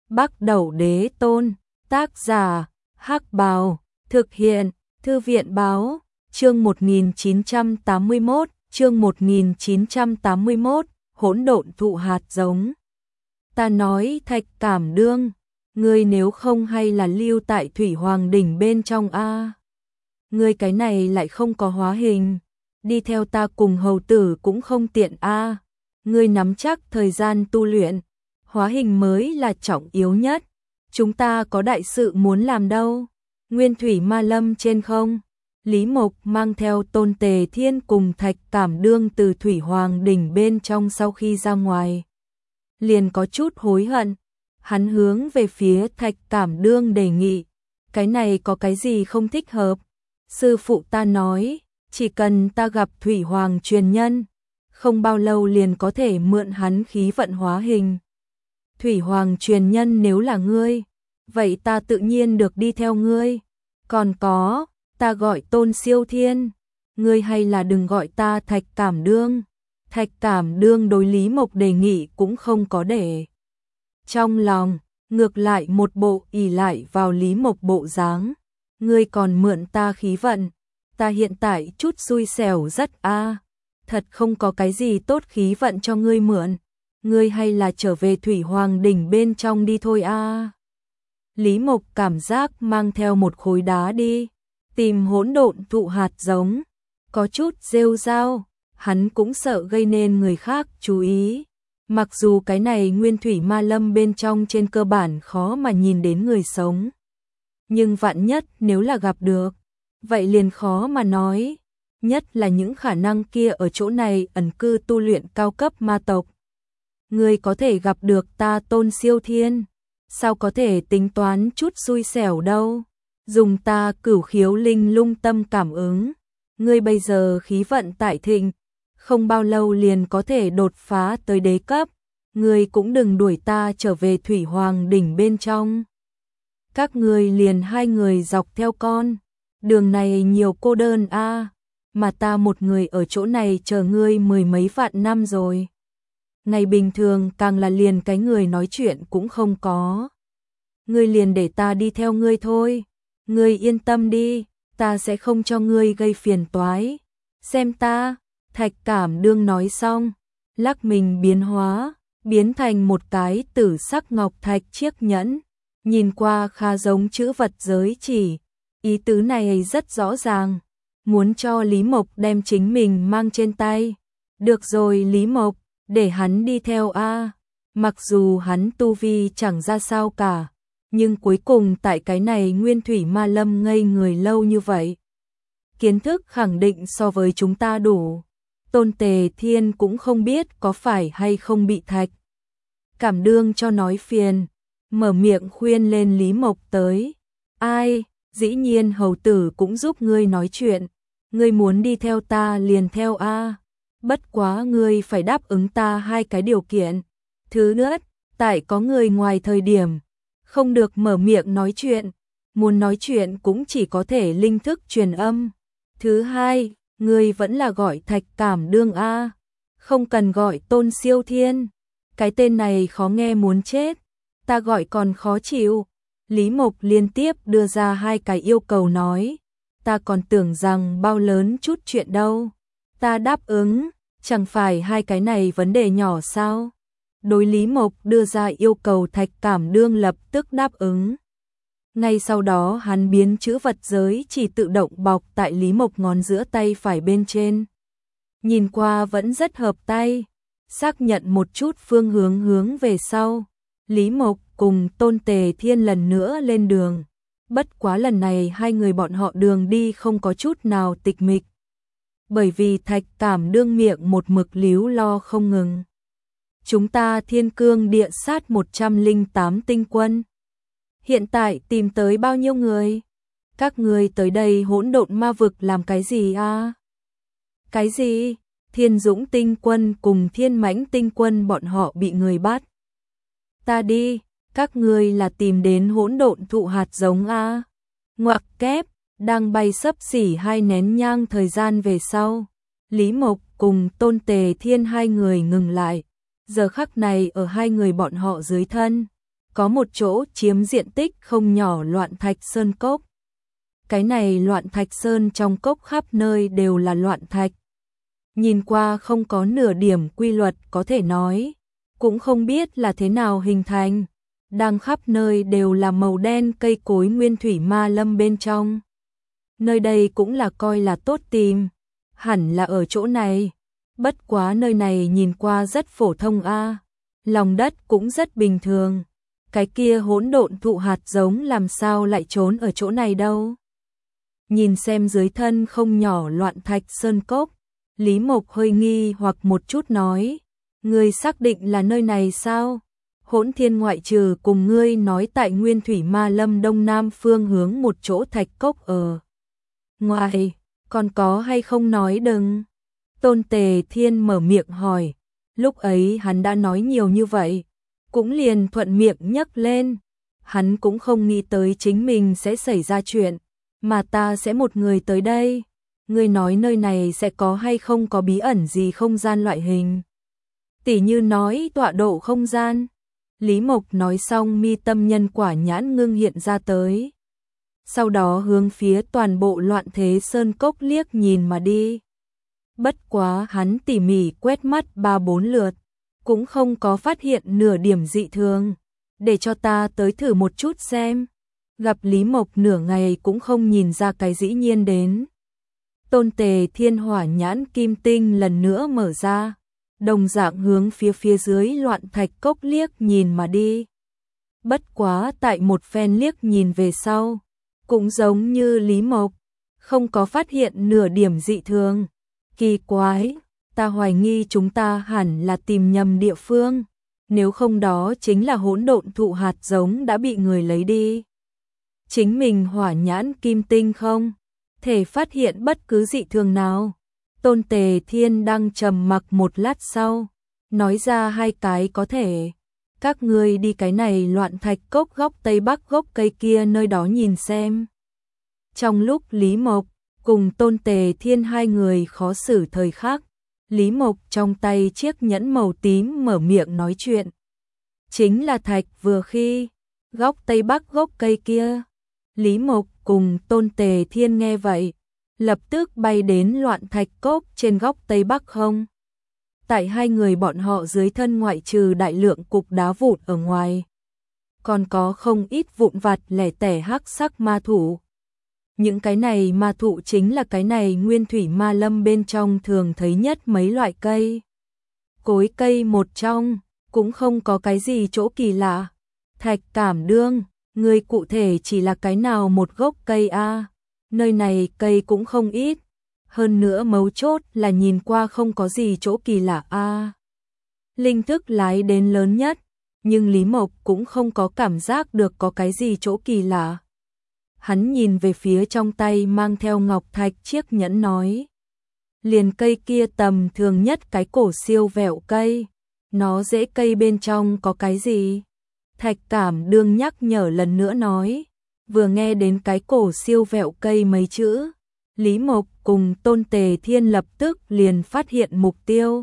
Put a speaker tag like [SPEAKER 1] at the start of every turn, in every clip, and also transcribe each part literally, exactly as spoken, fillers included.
[SPEAKER 1] Bắc Đẩu Đế Tôn, tác giả, Hắc Bào, thực hiện, Thư viện Báo, chương một nghìn chín trăm tám mươi mốt, chương một nghìn chín trăm tám mươi mốt, hỗn độn thụ hạt giống. Ta nói Thạch Cảm Đương, ngươi nếu không hay là lưu tại Thủy Hoàng đỉnh bên trong a. Ngươi cái này lại không có hóa hình, đi theo ta cùng hầu tử cũng không tiện a. Ngươi nắm chắc thời gian tu luyện, hóa hình mới là trọng yếu nhất. Chúng ta có đại sự muốn làm đâu. Nguyên Thủy Ma Lâm trên không, Lý Mộc mang theo Tôn Tề Thiên cùng Thạch Cảm Đương từ Thủy Hoàng đỉnh bên trong sau khi ra ngoài, liền có chút hối hận. Hắn hướng về phía Thạch Cảm Đương đề nghị, cái này có cái gì không thích hợp? Sư phụ ta nói, chỉ cần ta gặp Thủy Hoàng truyền nhân, không bao lâu liền có thể mượn hắn khí vận hóa hình. Thủy Hoàng truyền nhân nếu là ngươi, vậy ta tự nhiên được đi theo ngươi. Còn có, ta gọi Tôn Siêu Thiên, ngươi hay là đừng gọi ta Thạch Cảm Đương. Thạch Cảm Đương đối Lý Mộc đề nghị cũng không có để trong lòng, ngược lại một bộ ỷ lại vào Lý Mộc bộ dáng. Ngươi còn mượn ta khí vận, ta hiện tại chút xui xẻo rất a, thật không có cái gì tốt khí vận cho ngươi mượn. Ngươi hay là trở về Thủy Hoàng đỉnh bên trong đi thôi a. Lý Mộc cảm giác mang theo một khối đá đi, tìm hỗn độn thụ hạt giống, có chút rêu rao, hắn cũng sợ gây nên người khác chú ý. Mặc dù cái này Nguyên Thủy Ma Lâm bên trong trên cơ bản khó mà nhìn đến người sống, nhưng vạn nhất nếu là gặp được, vậy liền khó mà nói, nhất là những khả năng kia ở chỗ này ẩn cư tu luyện cao cấp ma tộc. Ngươi có thể gặp được ta Tôn Siêu Thiên, sao có thể tính toán chút xui xẻo đâu. Dùng ta Cửu Khiếu Linh Lung tâm cảm ứng, ngươi bây giờ khí vận tại thịnh, không bao lâu liền có thể đột phá tới đế cấp. Ngươi cũng đừng đuổi ta trở về Thủy Hoàng đỉnh bên trong. Các ngươi liền hai người dọc theo con đường này nhiều cô đơn a, mà ta một người ở chỗ này chờ ngươi mười mấy vạn năm rồi. Ngày bình thường càng là liền cái người nói chuyện cũng không có. Ngươi liền để ta đi theo ngươi thôi. Ngươi yên tâm đi, ta sẽ không cho ngươi gây phiền toái. Xem ta, Thạch Cảm Đương nói xong, lắc mình biến hóa, biến thành một cái tử sắc ngọc thạch chiếc nhẫn, nhìn qua khá giống chữ vật giới chỉ. Ý tứ này rất rõ ràng, muốn cho Lý Mộc đem chính mình mang trên tay. Được rồi Lý Mộc, để hắn đi theo a. Mặc dù hắn tu vi chẳng ra sao cả, nhưng cuối cùng tại cái này Nguyên Thủy Ma Lâm ngây người lâu như vậy, kiến thức khẳng định so với chúng ta đủ. Tôn Tề Thiên cũng không biết có phải hay không bị Thạch Cảm Đương cho nói phiền, mở miệng khuyên lên Lý Mộc tới. Ai, dĩ nhiên hầu tử cũng giúp ngươi nói chuyện, ngươi muốn đi theo ta liền theo a. Bất quá ngươi phải đáp ứng ta hai cái điều kiện. Thứ nhất, tại có người ngoài thời điểm, không được mở miệng nói chuyện, muốn nói chuyện cũng chỉ có thể linh thức truyền âm. Thứ hai, ngươi vẫn là gọi Thạch Cảm Đương a, không cần gọi Tôn Siêu Thiên. Cái tên này khó nghe muốn chết, ta gọi còn khó chịu. Lý Mộc liên tiếp đưa ra hai cái yêu cầu nói, ta còn tưởng rằng bao lớn chút chuyện đâu. Ta đáp ứng, chẳng phải hai cái này vấn đề nhỏ sao? Đối Lý Mộc đưa ra yêu cầu Thạch Cảm Đương lập tức đáp ứng. Ngay sau đó hắn biến chữ vật giới chỉ tự động bọc tại Lý Mộc ngón giữa tay phải bên trên. Nhìn qua vẫn rất hợp tay, xác nhận một chút phương hướng hướng về sau. Lý Mộc cùng Tôn Tề Thiên lần nữa lên đường. Bất quá lần này hai người bọn họ đường đi không có chút nào tịch mịch, bởi vì Thạch Cảm Đương miệng một mực líu lo không ngừng. Chúng ta Thiên Cương địa sát một trăm lẻ tám tinh quân, hiện tại tìm tới bao nhiêu người? Các người tới đây hỗn độn ma vực làm cái gì a? Cái gì? Thiên Dũng tinh quân cùng Thiên Mãnh tinh quân bọn họ bị người bắt. Ta đi, các người là tìm đến hỗn độn thụ hạt giống a? Ngoặc kép, đang bay sấp xỉ hai nén nhang thời gian về sau, Lý Mộc cùng Tôn Tề Thiên hai người ngừng lại. Giờ khắc này ở hai người bọn họ dưới thân, có một chỗ chiếm diện tích không nhỏ loạn thạch sơn cốc. Cái này loạn thạch sơn trong cốc khắp nơi đều là loạn thạch. Nhìn qua không có nửa điểm quy luật có thể nói, cũng không biết là thế nào hình thành, đang khắp nơi đều là màu đen cây cối nguyên thủy ma lâm bên trong. Nơi đây cũng là coi là tốt tìm, hẳn là ở chỗ này, bất quá nơi này nhìn qua rất phổ thông a, lòng đất cũng rất bình thường, cái kia hỗn độn thụ hạt giống làm sao lại trốn ở chỗ này đâu. Nhìn xem dưới thân không nhỏ loạn thạch sơn cốc, Lý Mộc hơi nghi hoặc một chút nói, ngươi xác định là nơi này sao? Hỗn Thiên ngoại trừ cùng ngươi nói tại Nguyên Thủy Ma Lâm đông nam phương hướng một chỗ thạch cốc ở ngoài, còn có hay không nói đừng? Tôn Tề Thiên mở miệng hỏi, lúc ấy hắn đã nói nhiều như vậy, cũng liền thuận miệng nhắc lên, hắn cũng không nghĩ tới chính mình sẽ xảy ra chuyện, mà ta sẽ một người tới đây. Ngươi nói nơi này sẽ có hay không có bí ẩn gì không gian loại hình? Tỉ như nói tọa độ không gian. Lý Mộc nói xong mi tâm nhân quả nhãn ngưng hiện ra tới. Sau đó hướng phía toàn bộ loạn thế sơn cốc liếc nhìn mà đi. Bất quá hắn tỉ mỉ quét mắt ba bốn lượt, cũng không có phát hiện nửa điểm dị thường. Để cho ta tới thử một chút xem. Gặp Lý Mộc nửa ngày cũng không nhìn ra cái dĩ nhiên đến. Tôn Tề Thiên hỏa nhãn kim tinh lần nữa mở ra, đồng dạng hướng phía phía dưới loạn thạch cốc liếc nhìn mà đi. Bất quá tại một phen liếc nhìn về sau, cũng giống như Lý Mộc, không có phát hiện nửa điểm dị thường. Kỳ quái, ta hoài nghi chúng ta hẳn là tìm nhầm địa phương, nếu không đó chính là hỗn độn thụ hạt giống đã bị người lấy đi. Chính mình hỏa nhãn kim tinh không thể phát hiện bất cứ dị thường nào. Tôn Tề Thiên đang trầm mặc một lát sau, nói ra hai cái có thể. Các ngươi đi cái này loạn thạch cốc góc tây bắc gốc cây kia nơi đó nhìn xem. Trong lúc Lý Mộc cùng Tôn Tề Thiên hai người khó xử thời khắc, Lý Mộc trong tay chiếc nhẫn màu tím mở miệng nói chuyện. Chính là thạch vừa khi, góc tây bắc gốc cây kia. Lý Mộc cùng Tôn Tề Thiên nghe vậy, lập tức bay đến loạn thạch cốc trên góc tây bắc không. Tại hai người bọn họ dưới thân ngoại trừ đại lượng cục đá vụn ở ngoài, còn có không ít vụn vặt lẻ tẻ hắc sắc ma thụ. Những cái này ma thụ chính là cái này nguyên thủy ma lâm bên trong thường thấy nhất mấy loại cây. Cối cây một trong, cũng không có cái gì chỗ kỳ lạ. Thạch Cảm Đương, người cụ thể chỉ là cái nào một gốc cây a? Nơi này cây cũng không ít, hơn nữa mấu chốt là nhìn qua không có gì chỗ kỳ lạ a. Linh thức lái đến lớn nhất, nhưng Lý Mộc cũng không có cảm giác được có cái gì chỗ kỳ lạ. Hắn nhìn về phía trong tay mang theo ngọc thạch chiếc nhẫn nói, liền cây kia tầm thường nhất cái cổ siêu vẹo cây, nó rễ cây bên trong có cái gì? Thạch Cảm Đương nhắc nhở lần nữa nói, vừa nghe đến cái cổ siêu vẹo cây mấy chữ, Lý Mộc cùng Tôn Tề Thiên lập tức liền phát hiện mục tiêu.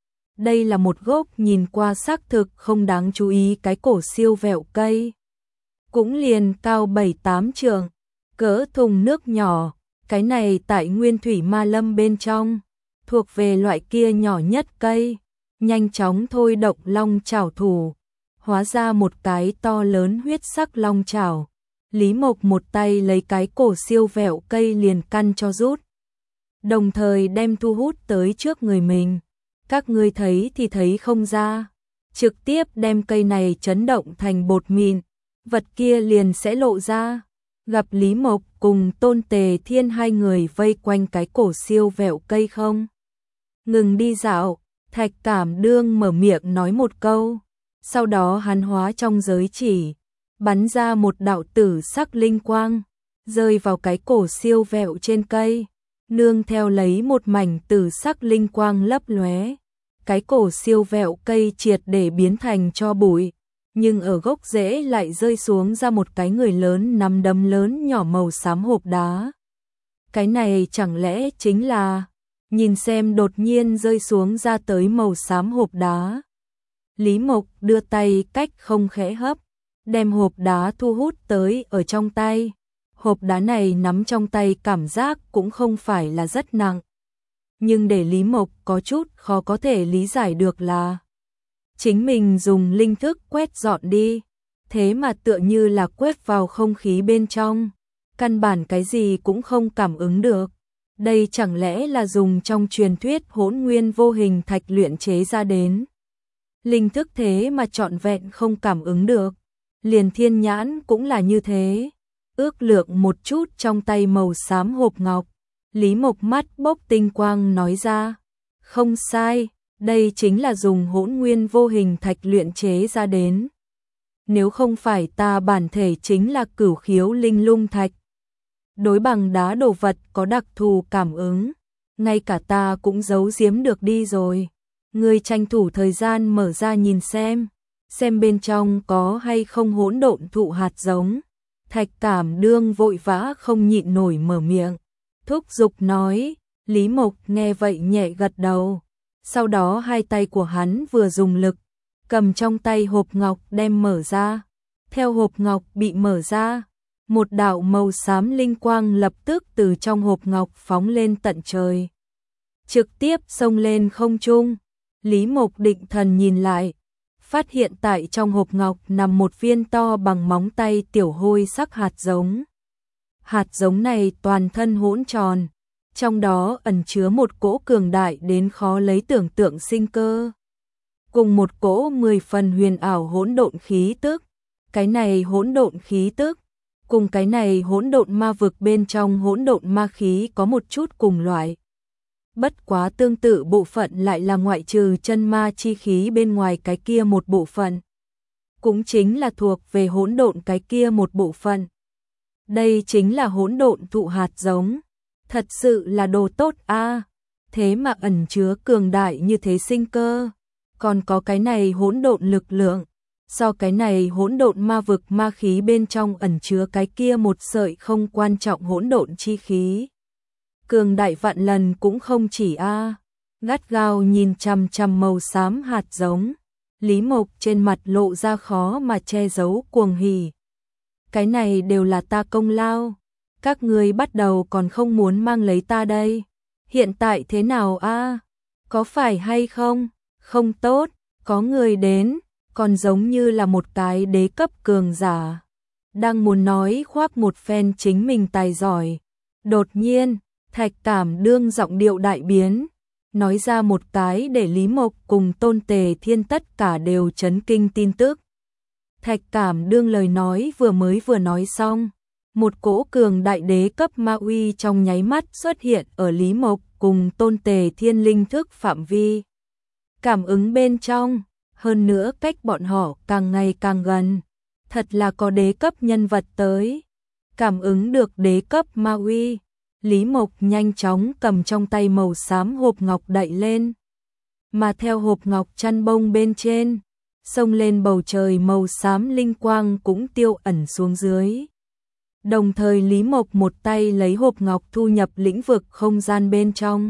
[SPEAKER 1] Đây là một gốc nhìn qua xác thực không đáng chú ý cái cổ siêu vẹo cây. Cũng liền cao bảy tám trượng, cỡ thùng nước nhỏ, cái này tại Nguyên Thủy Ma Lâm bên trong, thuộc về loại kia nhỏ nhất cây, nhanh chóng thôi động long chảo thủ, hóa ra một cái to lớn huyết sắc long chảo. Lý Mộc một tay lấy cái cổ siêu vẹo cây liền căn cho rút, đồng thời đem thu hút tới trước người mình. Các ngươi thấy thì thấy không ra, trực tiếp đem cây này chấn động thành bột mịn, vật kia liền sẽ lộ ra. Gặp Lý Mộc cùng Tôn Tề Thiên hai người vây quanh cái cổ siêu vẹo cây không ngừng đi dạo, Thạch Cảm Đương mở miệng nói một câu, sau đó hắn hóa trong giới chỉ, bắn ra một đạo tử sắc linh quang, rơi vào cái cổ siêu vẹo trên cây, nương theo lấy một mảnh tử sắc linh quang lấp lóe, cái cổ siêu vẹo cây triệt để biến thành tro bụi, nhưng ở gốc rễ lại rơi xuống ra một cái người lớn nắm đấm lớn nhỏ màu xám hộp đá. Cái này chẳng lẽ chính là, nhìn xem đột nhiên rơi xuống ra tới màu xám hộp đá. Lý Mộc đưa tay cách không khẽ hấp, đem hộp đá thu hút tới ở trong tay. Hộp đá này nắm trong tay cảm giác cũng không phải là rất nặng. Nhưng để Lý Mộc có chút khó có thể lý giải được là chính mình dùng linh thức quét dọn đi, thế mà tựa như là quét vào không khí bên trong, căn bản cái gì cũng không cảm ứng được. Đây chẳng lẽ là dùng trong truyền thuyết hỗn nguyên vô hình thạch luyện chế ra đến. Linh thức thế mà trọn vẹn không cảm ứng được. Liền thiên nhãn cũng là như thế. Ước lượng một chút trong tay màu xám hộp ngọc, Lý Mộc mắt bốc tinh quang nói ra. Không sai, đây chính là dùng hỗn nguyên vô hình thạch luyện chế ra đến. Nếu không phải ta bản thể chính là cửu khiếu linh lung thạch, đối bằng đá đồ vật có đặc thù cảm ứng, ngay cả ta cũng giấu giếm được đi rồi. Ngươi tranh thủ thời gian mở ra nhìn xem, xem bên trong có hay không hỗn độn thụ hạt giống. Thạch Cảm Đương vội vã không nhịn nổi mở miệng, thúc giục nói. Lý Mộc nghe vậy nhẹ gật đầu, sau đó hai tay của hắn vừa dùng lực, cầm trong tay hộp ngọc đem mở ra. Theo hộp ngọc bị mở ra, một đạo màu xám linh quang lập tức từ trong hộp ngọc phóng lên tận trời, trực tiếp xông lên không trung. Lý Mộc định thần nhìn lại, phát hiện tại trong hộp ngọc nằm một viên to bằng móng tay tiểu hôi sắc hạt giống. Hạt giống này toàn thân hỗn tròn, trong đó ẩn chứa một cỗ cường đại đến khó lấy tưởng tượng sinh cơ, cùng một cỗ mười phần huyền ảo hỗn độn khí tức. Cái này hỗn độn khí tức cùng cái này hỗn độn ma vực bên trong hỗn độn ma khí có một chút cùng loại. Bất quá tương tự bộ phận lại là ngoại trừ chân ma chi khí bên ngoài cái kia một bộ phận, cũng chính là thuộc về hỗn độn cái kia một bộ phận. Đây chính là hỗn độn thụ hạt giống, thật sự là đồ tốt a, à. Thế mà ẩn chứa cường đại như thế sinh cơ, còn có cái này hỗn độn lực lượng, so cái này hỗn độn ma vực ma khí bên trong ẩn chứa cái kia một sợi không quan trọng hỗn độn chi khí, cường đại vạn lần cũng không chỉ a. À. Gắt gao nhìn chằm chằm màu xám hạt giống, Lý Mộc trên mặt lộ ra khó mà che giấu cuồng hỉ. Cái này đều là ta công lao, các ngươi bắt đầu còn không muốn mang lấy ta đây, hiện tại thế nào a? À? Có phải hay không? Không tốt, có người đến, còn giống như là một cái đế cấp cường giả, đang muốn nói khoác một phen chính mình tài giỏi. Đột nhiên, Thạch Cảm Đương giọng điệu đại biến, nói ra một cái để Lý Mộc cùng Tôn Tề Thiên tất cả đều chấn kinh tin tức. Thạch Cảm Đương lời nói vừa mới vừa nói xong, một cỗ cường đại đế cấp ma uy trong nháy mắt xuất hiện ở Lý Mộc cùng Tôn Tề Thiên linh thức phạm vi cảm ứng bên trong, hơn nữa cách bọn họ càng ngày càng gần, thật là có đế cấp nhân vật tới. Cảm ứng được đế cấp ma uy, Lý Mộc nhanh chóng cầm trong tay màu xám hộp ngọc đậy lên, mà theo hộp ngọc chăn bông bên trên, xông lên bầu trời màu xám linh quang cũng tiêu ẩn xuống dưới. Đồng thời Lý Mộc một tay lấy hộp ngọc thu nhập lĩnh vực không gian bên trong.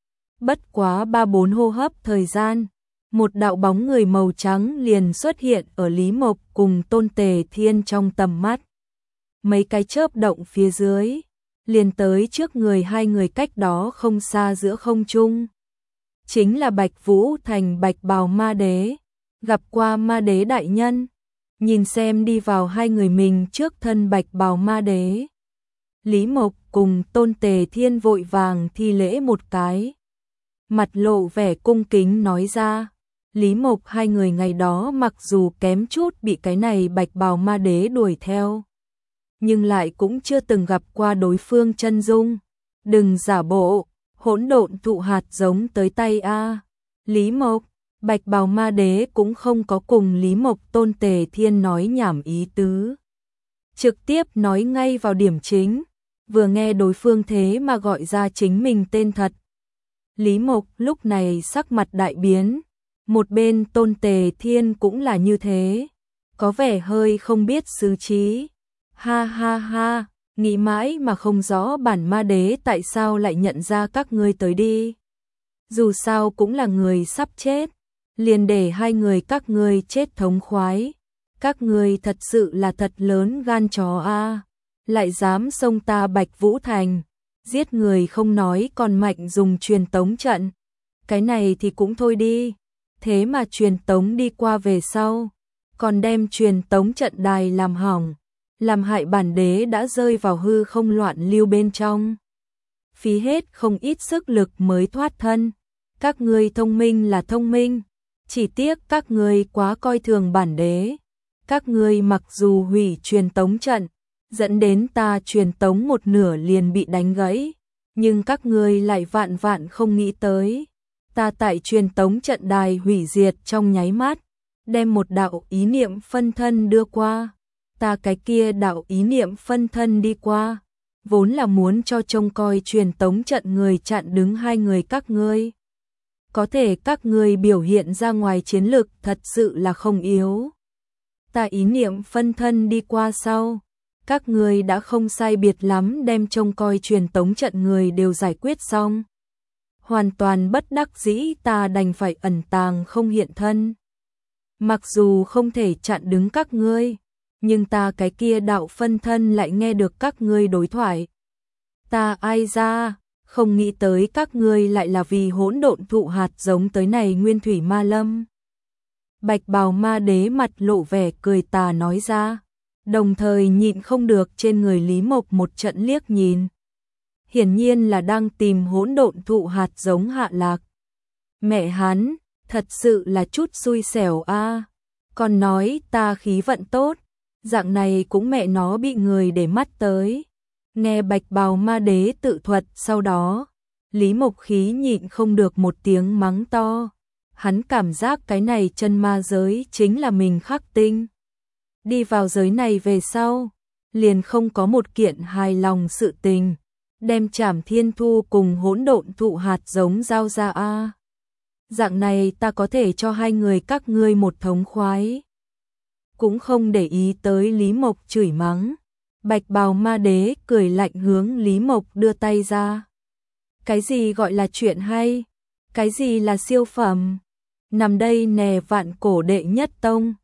[SPEAKER 1] Bất quá ba bốn hô hấp thời gian, một đạo bóng người màu trắng liền xuất hiện ở Lý Mộc cùng Tôn Tề Thiên trong tầm mắt. Mấy cái chớp động phía dưới, liền tới trước người hai người cách đó không xa giữa không trung. Chính là Bạch Vũ Thành Bạch Bào Ma Đế, gặp qua Ma Đế đại nhân. Nhìn xem đi vào hai người mình trước thân Bạch Bào Ma Đế, Lý Mộc cùng Tôn Tề Thiên vội vàng thi lễ một cái, mặt lộ vẻ cung kính nói ra. Lý Mộc hai người ngày đó mặc dù kém chút bị cái này Bạch Bào Ma Đế đuổi theo, nhưng lại cũng chưa từng gặp qua đối phương chân dung. Đừng giả bộ, hỗn độn thụ hạt giống tới tay a. Lý Mộc, Bạch Bào Ma Đế cũng không có cùng Lý Mộc Tôn Tề Thiên nói nhảm ý tứ, trực tiếp nói ngay vào điểm chính, vừa nghe đối phương thế mà gọi ra chính mình tên thật. Lý Mộc lúc này sắc mặt đại biến, một bên Tôn Tề Thiên cũng là như thế, có vẻ hơi không biết xứ trí. Ha ha ha, nghĩ mãi mà không rõ bản Ma Đế tại sao lại nhận ra các ngươi tới đi. Dù sao cũng là người sắp chết, liền để hai người các ngươi chết thống khoái. Các ngươi thật sự là thật lớn gan chó a, lại dám xông ta Bạch Vũ Thành, giết người không nói còn mạnh dùng truyền tống trận. Cái này thì cũng thôi đi, thế mà truyền tống đi qua về sau, còn đem truyền tống trận đài làm hỏng, làm hại bản đế đã rơi vào hư không loạn lưu bên trong. Phí hết không ít sức lực mới thoát thân. Các ngươi thông minh là thông minh, chỉ tiếc các ngươi quá coi thường bản đế. Các ngươi mặc dù hủy truyền tống trận, dẫn đến ta truyền tống một nửa liền bị đánh gãy, nhưng các ngươi lại vạn vạn không nghĩ tới. Ta tại truyền tống trận đài hủy diệt trong nháy mắt, đem một đạo ý niệm phân thân đưa qua. Ta cái kia đạo ý niệm phân thân đi qua, vốn là muốn cho trông coi truyền tống trận người chặn đứng hai người các ngươi. Có thể các ngươi biểu hiện ra ngoài chiến lực thật sự là không yếu. Ta ý niệm phân thân đi qua sau, các ngươi đã không sai biệt lắm đem trông coi truyền tống trận người đều giải quyết xong. Hoàn toàn bất đắc dĩ ta đành phải ẩn tàng không hiện thân. Mặc dù không thể chặn đứng các ngươi, nhưng ta cái kia đạo phân thân lại nghe được các ngươi đối thoại. Ta ai ra, không nghĩ tới các ngươi lại là vì hỗn độn thụ hạt giống tới này nguyên thủy ma lâm. Bạch bào ma đế mặt lộ vẻ cười tà nói ra, đồng thời nhịn không được trên người Lý Mộc một trận liếc nhìn. Hiển nhiên là đang tìm hỗn độn thụ hạt giống hạ lạc. Mẹ hắn, thật sự là chút xui xẻo a. Còn nói ta khí vận tốt, dạng này cũng mẹ nó bị người để mắt tới. Nghe bạch bào ma đế tự thuật sau đó, Lý Mộc khí nhịn không được một tiếng mắng to. Hắn cảm giác cái này chân ma giới chính là mình khắc tinh. Đi vào giới này về sau, liền không có một kiện hài lòng sự tình. Đem Trảm Thiên Thu cùng hỗn độn thụ hạt giống giao ra a. Dạng này ta có thể cho hai người các ngươi một thống khoái. Cũng không để ý tới Lý Mộc chửi mắng. Bạch bào ma đế cười lạnh hướng Lý Mộc đưa tay ra. Cái gì gọi là chuyện hay? Cái gì là siêu phẩm? Nằm đây nè vạn cổ đệ nhất tông,